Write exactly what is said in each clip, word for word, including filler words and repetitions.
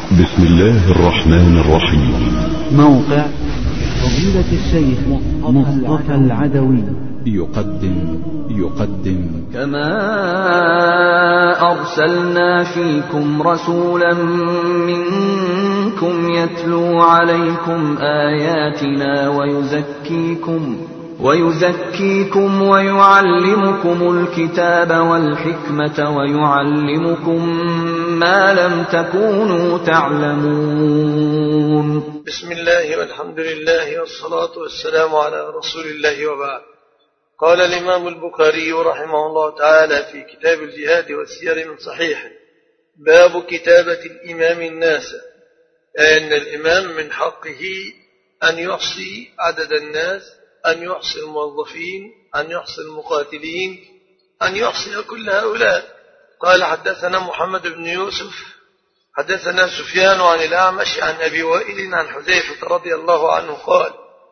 بسم الله الرحمن الرحيم. موقع فضيلة الشيخ مصطفى العدوي يقدم يقدم كما أرسلنا فيكم رسولا منكم يتلو عليكم آياتنا ويزكيكم ويزكيكم ويعلمكم الكتاب والحكمة ويعلمكم ما لم تكونوا تعلمون. بسم الله والحمد لله والصلاة والسلام على رسول الله وبعد. قال الإمام البخاري رحمه الله تعالى في كتاب الجهاد والسير من صحيحه: باب كتابة الإمام الناس، أن الإمام من حقه أن يحصي عدد الناس، أن يحصي الموظفين، أن يحصي المقاتلين، أن يحصي كل هؤلاء. قال: حدثنا محمد بن يوسف حدثنا سفيان عن الأعمش عن أبي وائل عن حذيفة رضي الله عنه قال: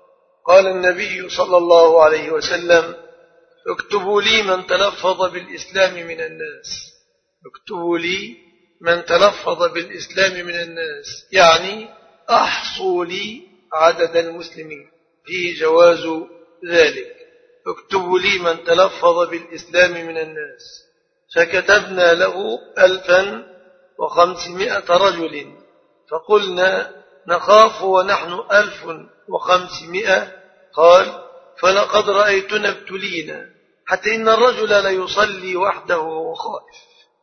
قال النبي صلى الله عليه وسلم: اكتبوا لي من تلفظ بالإسلام من الناس. اكتبوا لي من تلفظ بالإسلام من الناس، يعني أحصوا لي عدد المسلمين، فيه جواز ذلك. اكتبوا لي من تلفظ بالإسلام من الناس. فكتبنا له ألفا وخمسمائة رجل، فقلنا: نخاف ونحن ألف وخمسمائة. قال: فلقد رأيتنا ابتلينا حتى إن الرجل ليصلي وحده وهو خائف.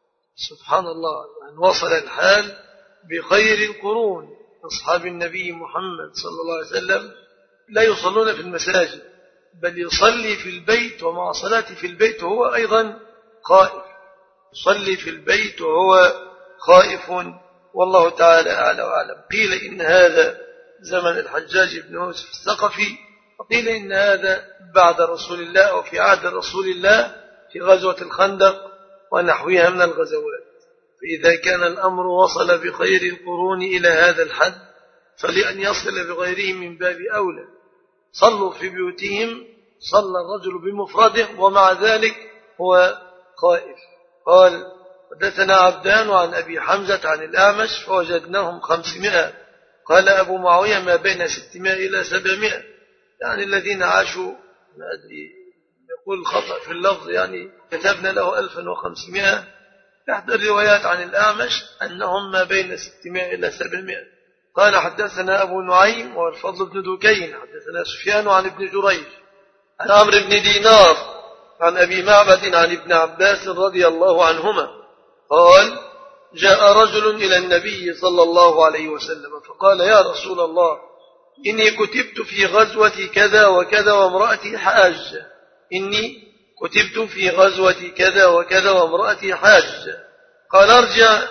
سبحان الله، أن وصل الحال بخير القرون أصحاب النبي محمد صلى الله عليه وسلم لا يصلون في المساجد، بل يصلي في البيت، ومع صلاته في البيت وهو أيضا خائف. يصلي في البيت وهو خائف، والله تعالى أعلى وأعلم. قيل إن هذا زمن الحجاج بن يوسف الثقفي، وقيل إن هذا بعد رسول الله وفي عهد رسول الله في غزوة الخندق ونحوها من الغزوات. فإذا كان الأمر وصل بخير القرون إلى هذا الحد، فلأن يصل بغيرهم من باب أولى. صلوا في بيوتهم، صلى الرجل بمفرده ومع ذلك هو خائف. قال: حدثنا عبدان عن أبي حمزة عن الأعمش فوجدناهم خمسمائة. قال أبو معاوية: ما بين ستمائة إلى سبعمائة، يعني الذين عاشوا، ما أدري يقول خطأ في اللفظ، يعني كتبنا له ألفا وخمسمائة. إحدى الروايات عن الأعمش أنهم ما بين ستمائة إلى سبعمائة. قال: حدثنا أبو نعيم والفضل بن دكين حدثنا سفيان عن ابن جريج عن عمرو بن دينار عن أبي معبد عن ابن عباس رضي الله عنهما قال: جاء رجل إلى النبي صلى الله عليه وسلم فقال: يا رسول الله، إني كتبت في غزوة كذا وكذا وامرأتي حاجة. إني كتبت في غزوة كذا وكذا وامرأتي حاجة. قال: ارجع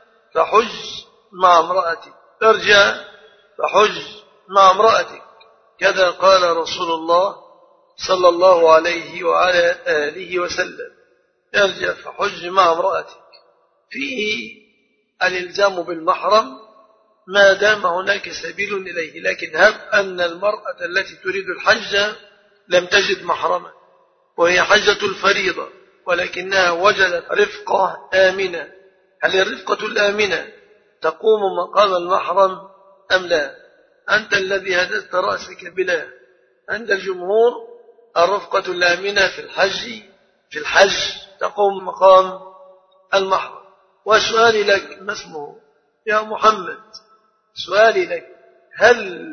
فحج مع امرأتك، ارجع فحج مع امرأتك. كذا قال رسول الله صلى الله عليه وعلى آله وسلم: ارجع فحج مع امرأتك. فيه الإلزام بالمحرم ما دام هناك سبيل إليه، لكن هب أن المرأة التي تريد الحج لم تجد محرما وهي حجة الفريضة، ولكنها وجدت رفقة آمنة، هل الرفقة الآمنة تقوم مقام المحرم أم لا؟ أنت الذي هدست رأسك بلا. عند الجمهور الرفقة الآمنة في الحج في الحج تقوم مقام المحرم. وسؤالي لك: ما اسمه يا محمد؟ سؤالي لك: هل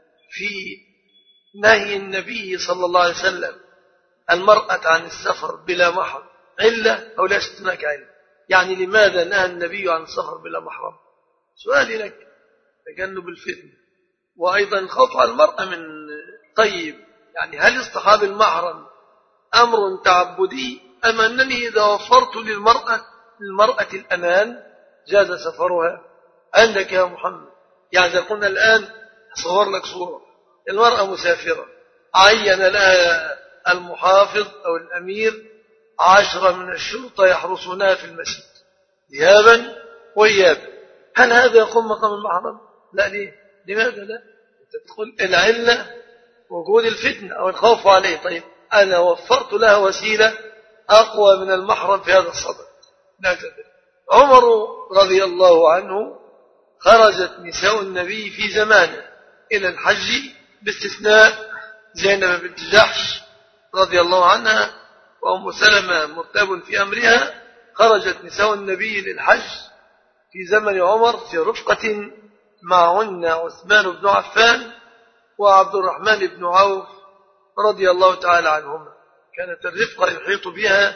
في نهي النبي صلى الله عليه وسلم المرأة عن السفر بلا محرم علة أو ليست هناك علة؟ يعني لماذا نهى النبي عن السفر بلا محرم؟ سؤالي لك: تجنب الفتنة، وأيضا الخوف على المرأة من طيب، يعني هل اصطحاب المحرم أمر تعبدي أم أنني إذا وفرت للمرأة للمرأة الأمان جاز سفرها؟ عندك يا محمد، يعني قلنا الآن أصور لك صورة: المرأة مسافرة، عين لها المحافظ أو الأمير عشرة من الشرطة يحرسونها في المسجد ذهابا وإيابا، هل هذا يقوم مقام المحرم؟ لا. ليه؟ لماذا لا؟ تدخل العلة وجود الفتنة أو الخوف عليه. طيب أنا وفرت لها وسيلة أقوى من المحرم في هذا الصدد. لا تدري. عمر رضي الله عنه خرجت نساء النبي في زمانه إلى الحج باستثناء زينب بنت جحش رضي الله عنها وأم سلمة مرتاب في أمرها. خرجت نساء النبي للحج في زمن عمر في رفقة معهن عثمان بن عفان وعبد الرحمن بن عوف رضي الله تعالى عنهما. كانت الرفقة يحيط بها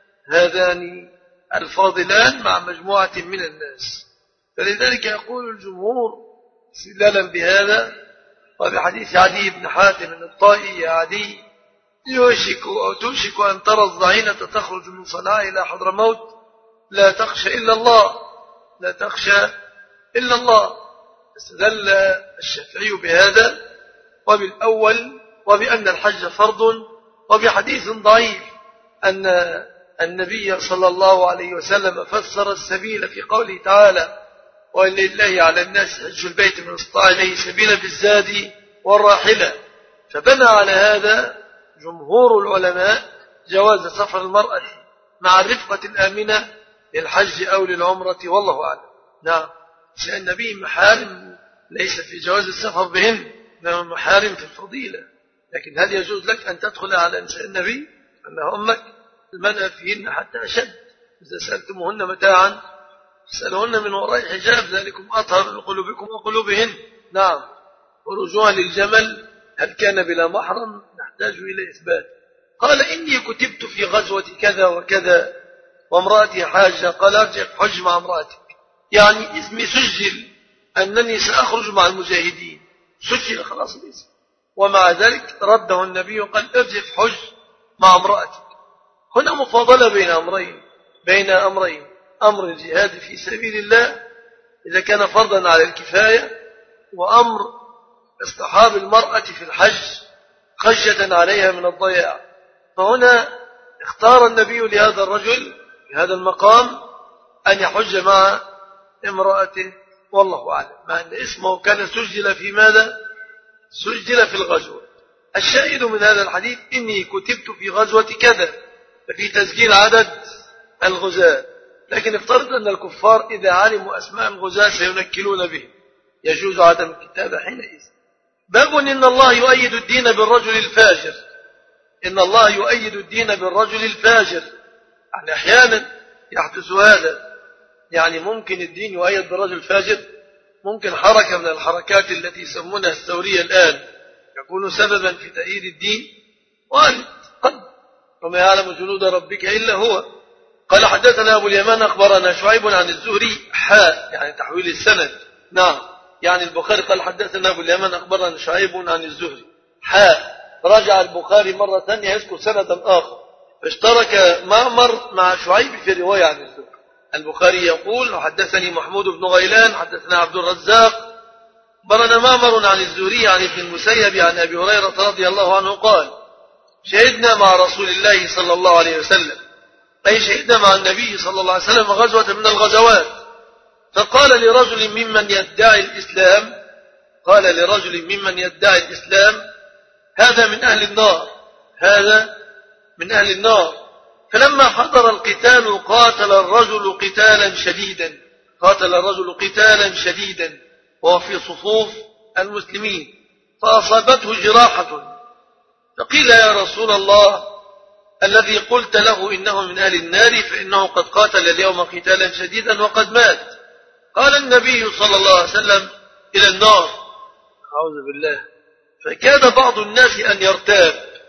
هذان الفاضلان مع مجموعة من الناس. فلذلك يقول الجمهور استدلالا بهذا وبحديث عدي بن حاتم الطائي: يا عدي يوشك أو توشك أن ترى الضعينة تخرج من صنعاء إلى حضرموت لا تخشى إلا الله لا تخشى إلا الله. استدل الشافعي بهذا وبالأول وبأن الحج فرض، وبحديث ضعيف أن النبي صلى الله عليه وسلم فسر السبيل في قوله تعالى: ولله على الناس حج البيت من استطاع إليه سبيلا بالزاد والراحلة. فبنى على هذا جمهور العلماء جواز سفر المرأة مع الرفقة الآمنة للحج أو للعمرة، والله أعلم. نعم، لأن النبي محارم ليس في جواز السفر بهن، إنما محارم في الفضيلة. لكن هل يجوز لك أن تدخل على نساء النبي أنها أمك؟ المنع فيهن حتى أشد. إذا سألتموهن متاعا اسألوهن من وراء حجاب، ذلكم أطهر لقلوبكم وقلوبهن. نعم، ورجوعا للجمل هل كان بلا محرم نحتاج إلى إثبات. قال: إني كتبت في غزوة كذا وكذا وامرأتي حاجة. قال: ارجع حج مع امرأتك، يعني اسمي سجل أنني سأخرج مع المجاهدين، سجل خلاص الاسم. ومع ذلك رده النبي وقال: ارجع حج مع امرأتك. هنا مفاضلة بين أمرين بين أمرين أمر الجهاد في سبيل الله إذا كان فرضا على الكفاية، وأمر اصطحاب المرأة في الحج خشية عليها من الضياع. فهنا اختار النبي لهذا الرجل في هذا المقام أن يحج مع امرأته، والله أعلم، مع أن اسمه كان سجل في ماذا؟ سجل في الغزوة. الشاهد من هذا الحديث: إني كتبت في غزوة كذا، ففي تسجيل عدد الغزاة. لكن افترض أن الكفار إذا علموا أسماء الغزاة سينكلون به، يجوز عدم الكتابة حينئذ. باب: إن الله يؤيد الدين بالرجل الفاجر. إن الله يؤيد الدين بالرجل الفاجر، يعني أحيانا يحدث هذا، يعني ممكن الدين يؤيد بالرجل الفاجر، ممكن حركة من الحركات التي يسمونها الثورية الآن يكون سببا في تأييد الدين، وقد وما يعلم جنود ربك إلا هو. قال: حدثنا أبو اليمان أخبرنا شعيب عن الزهري حاء، يعني تحويل السند. نعم، يعني البخاري قال: حدثنا أبو اليمان أخبرنا شعيب عن الزهري حاء، رجع البخاري مرة ثانية يذكر سندا آخر، فاشترك معمر مع شعيب في رواية عن الزهري. البخاري يقول: حدثني محمود بن غيلان حدثنا عبد الرزاق أخبرنا معمر عن الزهري عن ابن المسيب عن أبي هريرة رضي الله عنه قال: شهدنا مع رسول الله صلى الله عليه وسلم، أي شهدنا مع النبي صلى الله عليه وسلم غزوة من الغزوات، فقال لرجل ممن يدعي الإسلام قال لرجل ممن يدعي الإسلام: هذا من أهل النار، هذا من أهل النار. فلما حضر القتال قاتل الرجل قتالا شديدا قاتل الرجل قتالا شديدا وهو في صفوف المسلمين، فأصابته جراحة، فقيل: يا رسول الله، الذي قلت له إنه من أهل النار فإنه قد قاتل اليوم قتالا شديدا وقد مات. قال النبي صلى الله عليه وسلم: إلى النار. أعوذ بالله. فكاد بعض الناس أن يرتاب،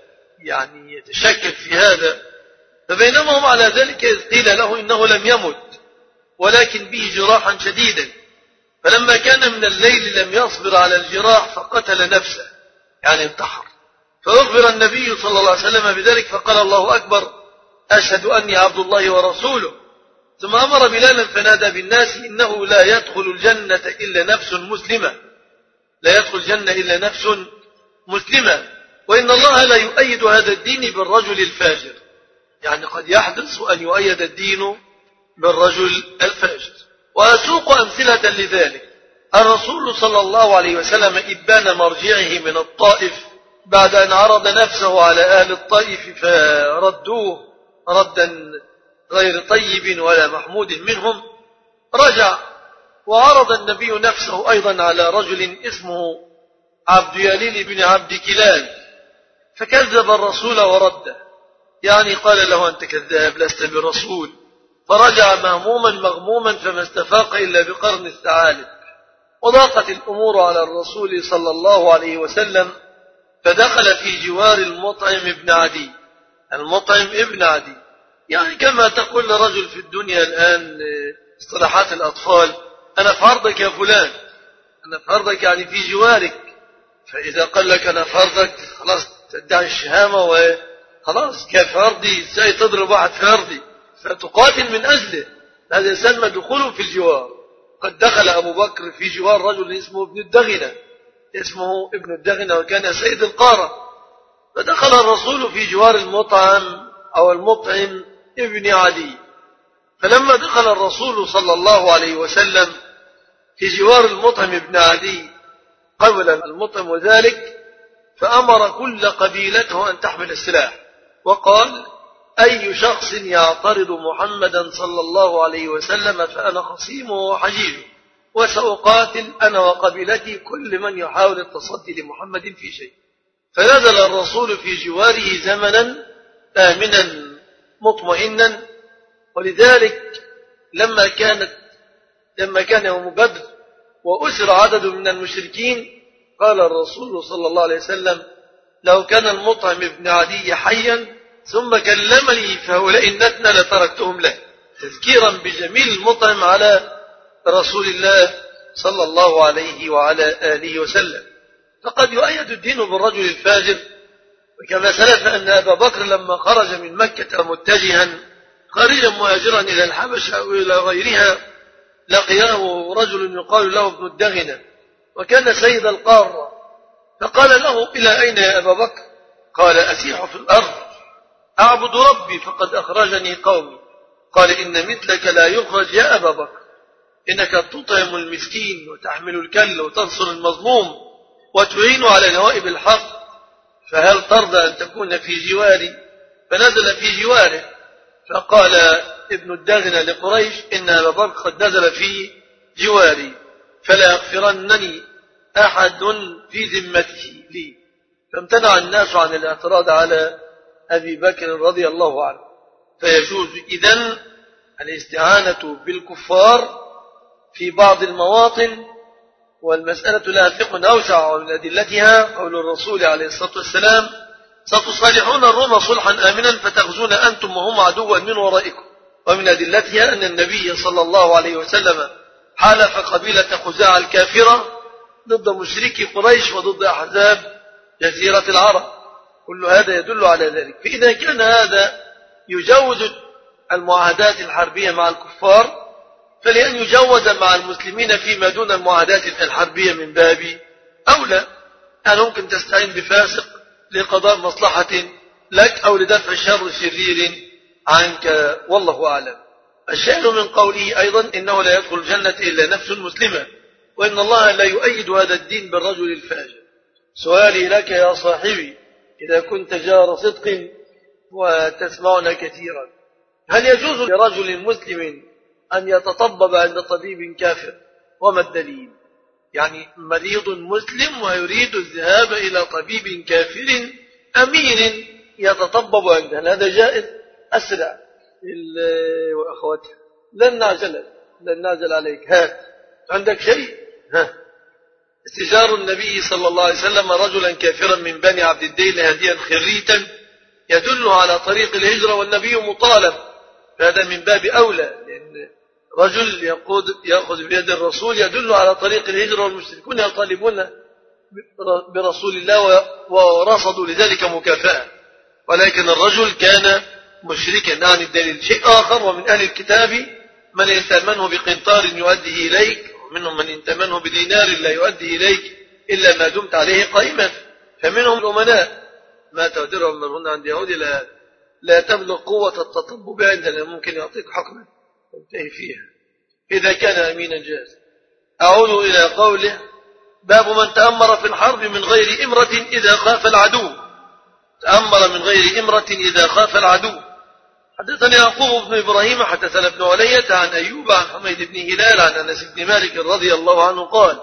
يعني يتشكك في هذا، فبينما هم على ذلك إذ قيل له إنه لم يمت ولكن به جراحا شديدا، فلما كان من الليل لم يصبر على الجراح فقتل نفسه، يعني انتحر. فأخبر النبي صلى الله عليه وسلم بذلك فقال: الله أكبر، أشهد أني عبد الله ورسوله. ثم أمر بلالا فنادى بالناس: إنه لا يدخل الجنة إلا نفس مسلمة، لا يدخل الجنة إلا نفس مسلمة، وإن الله لا يؤيد هذا الدين بالرجل الفاجر. يعني قد يحدث أن يؤيد الدين بالرجل الفاجر. وأسوق أمثلة لذلك: الرسول صلى الله عليه وسلم إبان مرجعه من الطائف بعد أن عرض نفسه على أهل الطائف فردوه ردا غير طيب ولا محمود منهم، رجع وعرض النبي نفسه أيضا على رجل اسمه عبد يليل بن عبد كلال فكذب الرسول ورده، يعني قال له أنت كذاب لست برسول، فرجع مهموما مغموما فما استفاق إلا بقرن الثعالب. وضاقت الأمور على الرسول صلى الله عليه وسلم فدخل في جوار المطعم ابن عدي. المطعم ابن عدي يعني كما تقول لرجل في الدنيا الآن اصطلاحات الأطفال أنا في عرضك يا فلان، أنا في عرضك يعني في جوارك، فإذا قال لك أنا في عرضك خلاص تدعي الشهامة وخلاص كيف عرضي ازاي تضرب واحد في عرضي، فتقاتل من أجله. هذا يسمى دخول في الجوار. قد دخل أبو بكر في جوار رجل اسمه ابن الدغنة، اسمه ابن الدغنة وكان سيد القارة، فدخل الرسول في جوار المطعم أو المطعم ابن عدي. فلما دخل الرسول صلى الله عليه وسلم في جوار المطعم ابن عدي قبل المطعم ذلك فأمر كل قبيلته أن تحمل السلاح، وقال أي شخص يعترض محمدا صلى الله عليه وسلم فأنا خصيمه وحجيجه، وسأقاتل أنا وقبيلتي كل من يحاول التصدي لمحمد في شيء. فنزل الرسول في جواره زمنا آمنا مطمئنا. ولذلك لما كانت لما كان يوم بدر وأسر عدد من المشركين قال الرسول صلى الله عليه وسلم لو كان المطعم ابن عدي حيا ثم كلمني فهؤلاء النتنى لتركتهم له، تذكيرا بجميل المطعم على رسول الله صلى الله عليه وعلى آله وسلم. فقد يؤيد الدين بالرجل الفاجر، وكما سلف أن أبا بكر لما خرج من مكة متجها خارجا مهاجرا إلى الحبشة أو إلى غيرها لقياه رجل يقال له ابن الدغنة وكان سيد القارة، فقال له إلى أين يا أبا بكر؟ قال أسيح في الأرض أعبد ربي فقد أخرجني قومي. قال إن مثلك لا يخرج يا أبا بكر، إنك تطعم المسكين وتحمل الكل وتنصر المظلوم وتعين على نوائب الحق، فهل ترضى أن تكون في جواري؟ فنزل في جواره. فقال ابن الدغنة لقريش إن أبا بكر قد نزل في جواري فلا يغفرنني أحد في ذمته لي. فامتنع الناس عن الاعتراض على أبي بكر رضي الله عنه. فيجوز إذن الاستعانة بالكفار في بعض المواطن، والمسألة لها فقه أوسع، ومن أدلتها قول الرسول عليه الصلاة والسلام ستصالحون الروم صلحا آمنا فتغزون أنتم وهم عدوا من ورائكم. ومن أدلتها أن النبي صلى الله عليه وسلم حالف قبيلة خزاعة الكافرة ضد مشركي قريش وضد أحزاب جزيرة العرب، كل هذا يدل على ذلك. فإذا كان هذا يجوز المعاهدات الحربية مع الكفار فلأن يجوز مع المسلمين فيما دون المعاهدات الحربية من باب أولى. أن ممكن تستعين بفاسق لقضاء مصلحة لك أو لدفع شر شرير عنك، والله أعلم. الشأن من قوله أيضا إنه لا يدخل الجنة إلا نفس مسلمة، وإن الله لا يؤيد هذا الدين بالرجل الفاجر. سؤالي لك يا صاحبي إذا كنت جار صدق وتسمعنا كثيرا، هل يجوز لرجل مسلم أن يتطبب عند طبيب كافر؟ وما الدليل؟ يعني مريض مسلم ويريد الذهاب إلى طبيب كافر أمين يتطبب عنده، هذا جائز؟ أسرع وأخواتها لن نعجل لن نعجل عليك. هات عندك شيء؟ ها استجار النبي صلى الله عليه وسلم رجلا كافرا من بني عبد الدين هديا خريتا يدل على طريق الهجرة والنبي مطالب، هذا من باب أولى، لأن رجل يقود يأخذ بيد الرسول يدل على طريق الهجرة والمشركون يطالبون برسول الله ورصدوا لذلك مكافأة، ولكن الرجل كان مشركا عن الدليل. شيء آخر، ومن أهل الكتاب من يتمنه بقنطار يؤديه إليك، ومنهم من يتمنه بدينار لا يؤدي إليك إلا ما دمت عليه قائما، فمنهم الأمناء ما تودرهم منهن عند يهود لا, لا تبلغ قوة التطبب عندنا، ممكن يعطيك حكما تنتهي فيها إذا كان أمينا جاز. أعود إلى قوله باب من تأمر في الحرب من غير إمرة إذا خاف العدو. تأمر من غير إمرة إذا خاف العدو، حدثنا يعقوب بن إبراهيم حدثنا ابن علية عن أيوب عن حميد بن هلال عن أنس بن مالك رضي الله عنه قال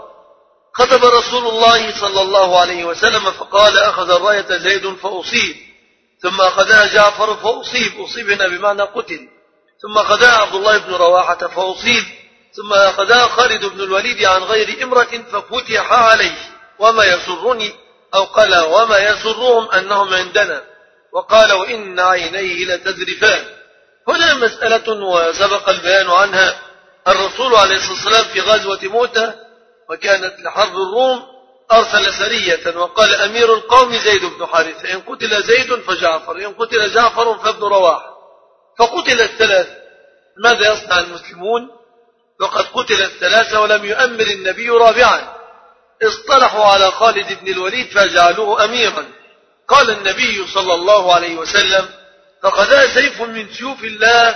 خطب رسول الله صلى الله عليه وسلم فقال أخذ الراية زيد فأصيب ثم أخذها جعفر فأصيب أصيب هنا بمعنى قتل ثم أخذها عبد الله بن رواحة فأصيب ثم أخذها خالد بن الوليد عن غير امرة ففتح عليه وما يسرني أو قال وما يسرهم أنهم عندنا وقال وإن عينيه لتذرفان. هنا مسألة وسبق البيان عنها. الرسول عليه الصلاة والسلام في غزوة موتة وكانت لحرب الروم أرسل سرية وقال أمير القوم زيد بن حارثة إن قتل زيد فجعفر إن قتل جعفر فابن رواحة فقتل الثلاث. ماذا يصنع المسلمون وقد قتل الثلاثة ولم يؤمر النبي رابعا؟ اصطلحوا على خالد بن الوليد فجعلوه أميرا. قال النبي صلى الله عليه وسلم فقذا سيف من سيوف الله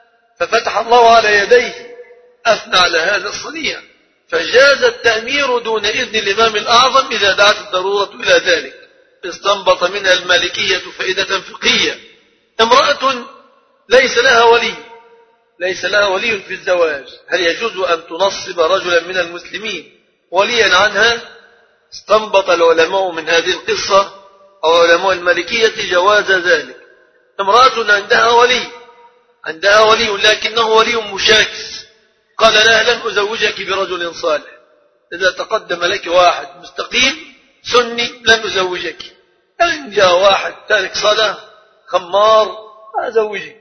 ففتح الله على يديه أثنى على هذا الصنيع فجاز التأمير دون إذن الإمام الأعظم إذا دعت الضرورة إلى ذلك. استنبط منها المالكية فائدة فقهية. امرأة ليس لها ولي ليس لها ولي في الزواج هل يجوز أن تنصب رجلا من المسلمين وليا عنها؟ استنبط العلماء من هذه القصة أو علماء المالكية جواز ذلك. امرأة عندها ولي عندها ولي لكنه ولي مشاكس قال لها لن أزوجك برجل صالح إذا تقدم لك واحد مستقيم سني لن أزوجك إن جاء واحد تارك صلاة خمار أزوجك.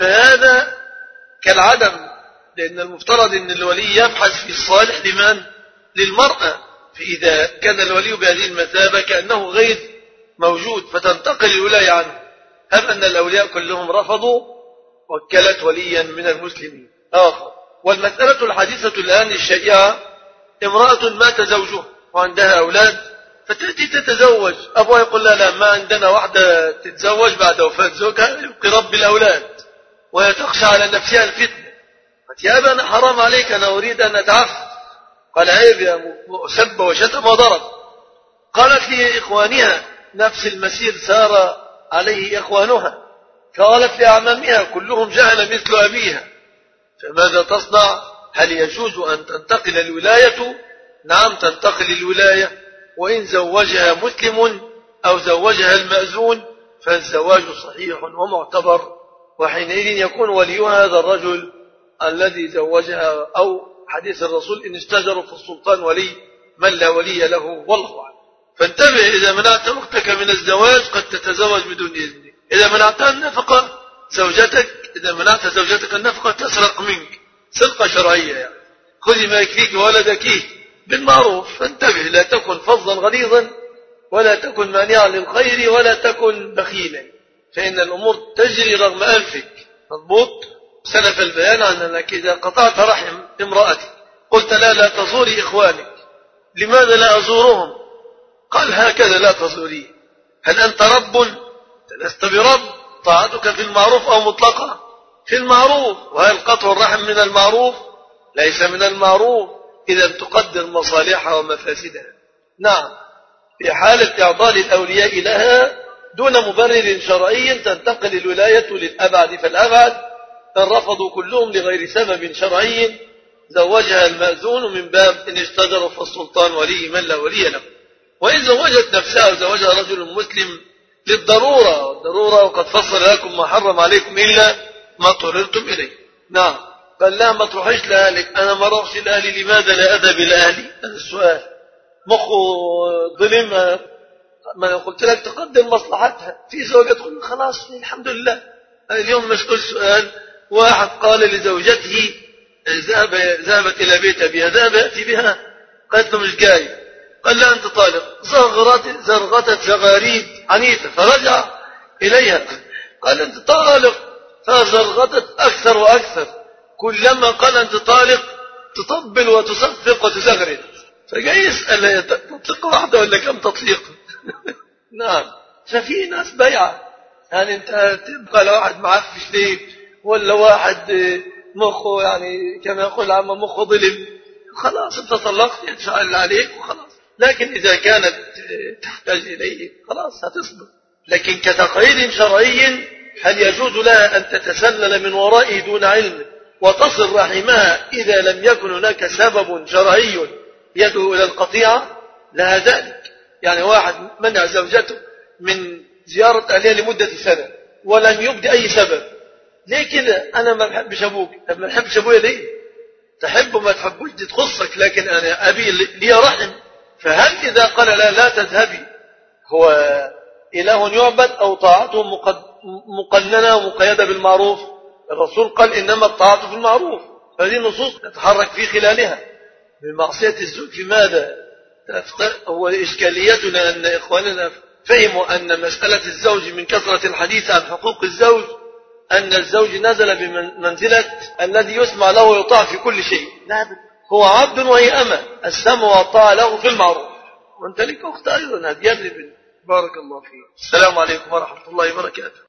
فهذا كالعدم لأن المفترض أن الولي يبحث في الصالح لمن؟ للمرأة. فإذا كان الولي بهذه المثابة كأنه غير موجود فتنتقل الولاية عنه. هم أن الأولياء كلهم رفضوا وكلت وليا من المسلمين آخر. والمسألة الحديثة الآن الشائعة امرأة مات زوجها وعندها أولاد فتأتي تتزوج أبوها يقول لا لا ما عندنا واحدة تتزوج بعد وفاة زوجها يبقي رب الأولاد وهي تخشى على نفسها الفتنة. قالت يا أبا أنا حرام عليك أنا أريد أن أتعفف. قال عيب يا سب وشتم وضرب. قالت لي إخوانها نفس المسير سار عليه إخوانها قالت لأعمامها كلهم جهل مثل أبيها فماذا تصنع؟ هل يجوز أن تنتقل الولاية؟ نعم تنتقل الولاية وإن زوجها مسلم أو زوجها المأذون فالزواج صحيح ومعتبر وحينئذ يكون وليها هذا الرجل الذي زوجها أو حديث الرسول إن اشتجروا في السلطان ولي من لا ولي له والله أعلم. فانتبه إذا منعت أختك من الزواج قد تتزوج بدون إذنك. إذا منعتها النفقة زوجتك إذا منعت زوجتك النفقة تسرق منك سرقة شرعية يعني. خذي ما يكفيك ولدك بالمعروف. فانتبه لا تكن فظا غليظا ولا تكن مانعا للخير ولا تكن بخيلا فإن الأمور تجري رغم أنفك. مضبوط. سلف البيان عن أنك إذا قطعت رحم امرأتك قلت لا لا تزوري إخوانك. لماذا لا أزورهم؟ قال هكذا لا تزوري. هل أنت رب؟ لست برب. طاعتك في المعروف أو مطلقة؟ في المعروف. وهل قطع الرحم من المعروف؟ ليس من المعروف. إذا تقدر مصالحها ومفاسدها. نعم في حالة إعضال الأولياء لها دون مبرر شرعي تنتقل الولاية للأبعد فالأبعد. إن رفضوا كلهم لغير سبب شرعي زوجها المأذون من باب إن اشتجروا فالسلطان ولي من لا ولي له. وإن زوجت نفسها وزوجها رجل مسلم للضرورة والضرورة وقد فصل لكم ما حرم عليكم إلا ما اضطررتم إليه. نعم قال لا ما تروحيش لأهلك. أنا ما أروحش لأهلي. لماذا لا أذهب إلى أهلي؟ هذا السؤال. مخه ظلمها. ما أنا قلت لك تقدم مصلحتها في زوجة تقول خلاص الحمد لله. اليوم مسؤول سؤال واحد قال لزوجته ذهب ذهبت إلى بيت أبيها ذهب يأتي بها قالت له مش جاي. قال لا أنت طالق. زغرت زرغتت زغاريد عنيفة فرجع إليها قال أنت طالق فزرغتت أكثر وأكثر كلما قال أنت طالق تطبل وتصفق وتزغرد. فجاء يسأل هي تطلق واحدة ولا كم تطليق؟ نعم. ففي ناس بيعة يعني أنت تبقى لواحد معفش ليه ولا واحد مخه يعني كما يقول عم مخه ظلم خلاص أنت طلقت ينشاء الله عليك وخلاص. لكن إذا كانت تحتاج إليه خلاص هتصبر. لكن كتقييد شرعي هل يجوز لها أن تتسلل من ورائه دون علم وتصل رحمها إذا لم يكن هناك سبب شرعي يدعو إلى القطيعة؟ لها ذلك. يعني واحد منع زوجته من زيارة أهلها لمدة سنة ولم يبدي أي سبب، ليه كده؟ أنا ما بحبش أبوك. طب ما بحبش أبويا ليه؟ تحب ما تحبوش دي تخصك، لكن أنا أبي لي رحم. فهل إذا قال لا لا تذهبي هو إله يعبد أو طاعته مقننة ومقيدة بالمعروف؟ الرسول قال إنما الطاعة في المعروف، فهذه نصوص نتحرك في خلالها. بمعصية الزوج في ماذا؟ هو إشكاليتنا أن إخواننا فهموا أن مسألة الزوج من كثرة الحديث عن حقوق الزوج أن الزوج نزل بمنزلة الذي يسمع له ويطاع في كل شيء. لا، هو عبد وهي أمة، السمع والطاعة له في المعروف. وأنت لك أخت أيضا هذه. بارك الله فيك. السلام عليكم ورحمة الله وبركاته.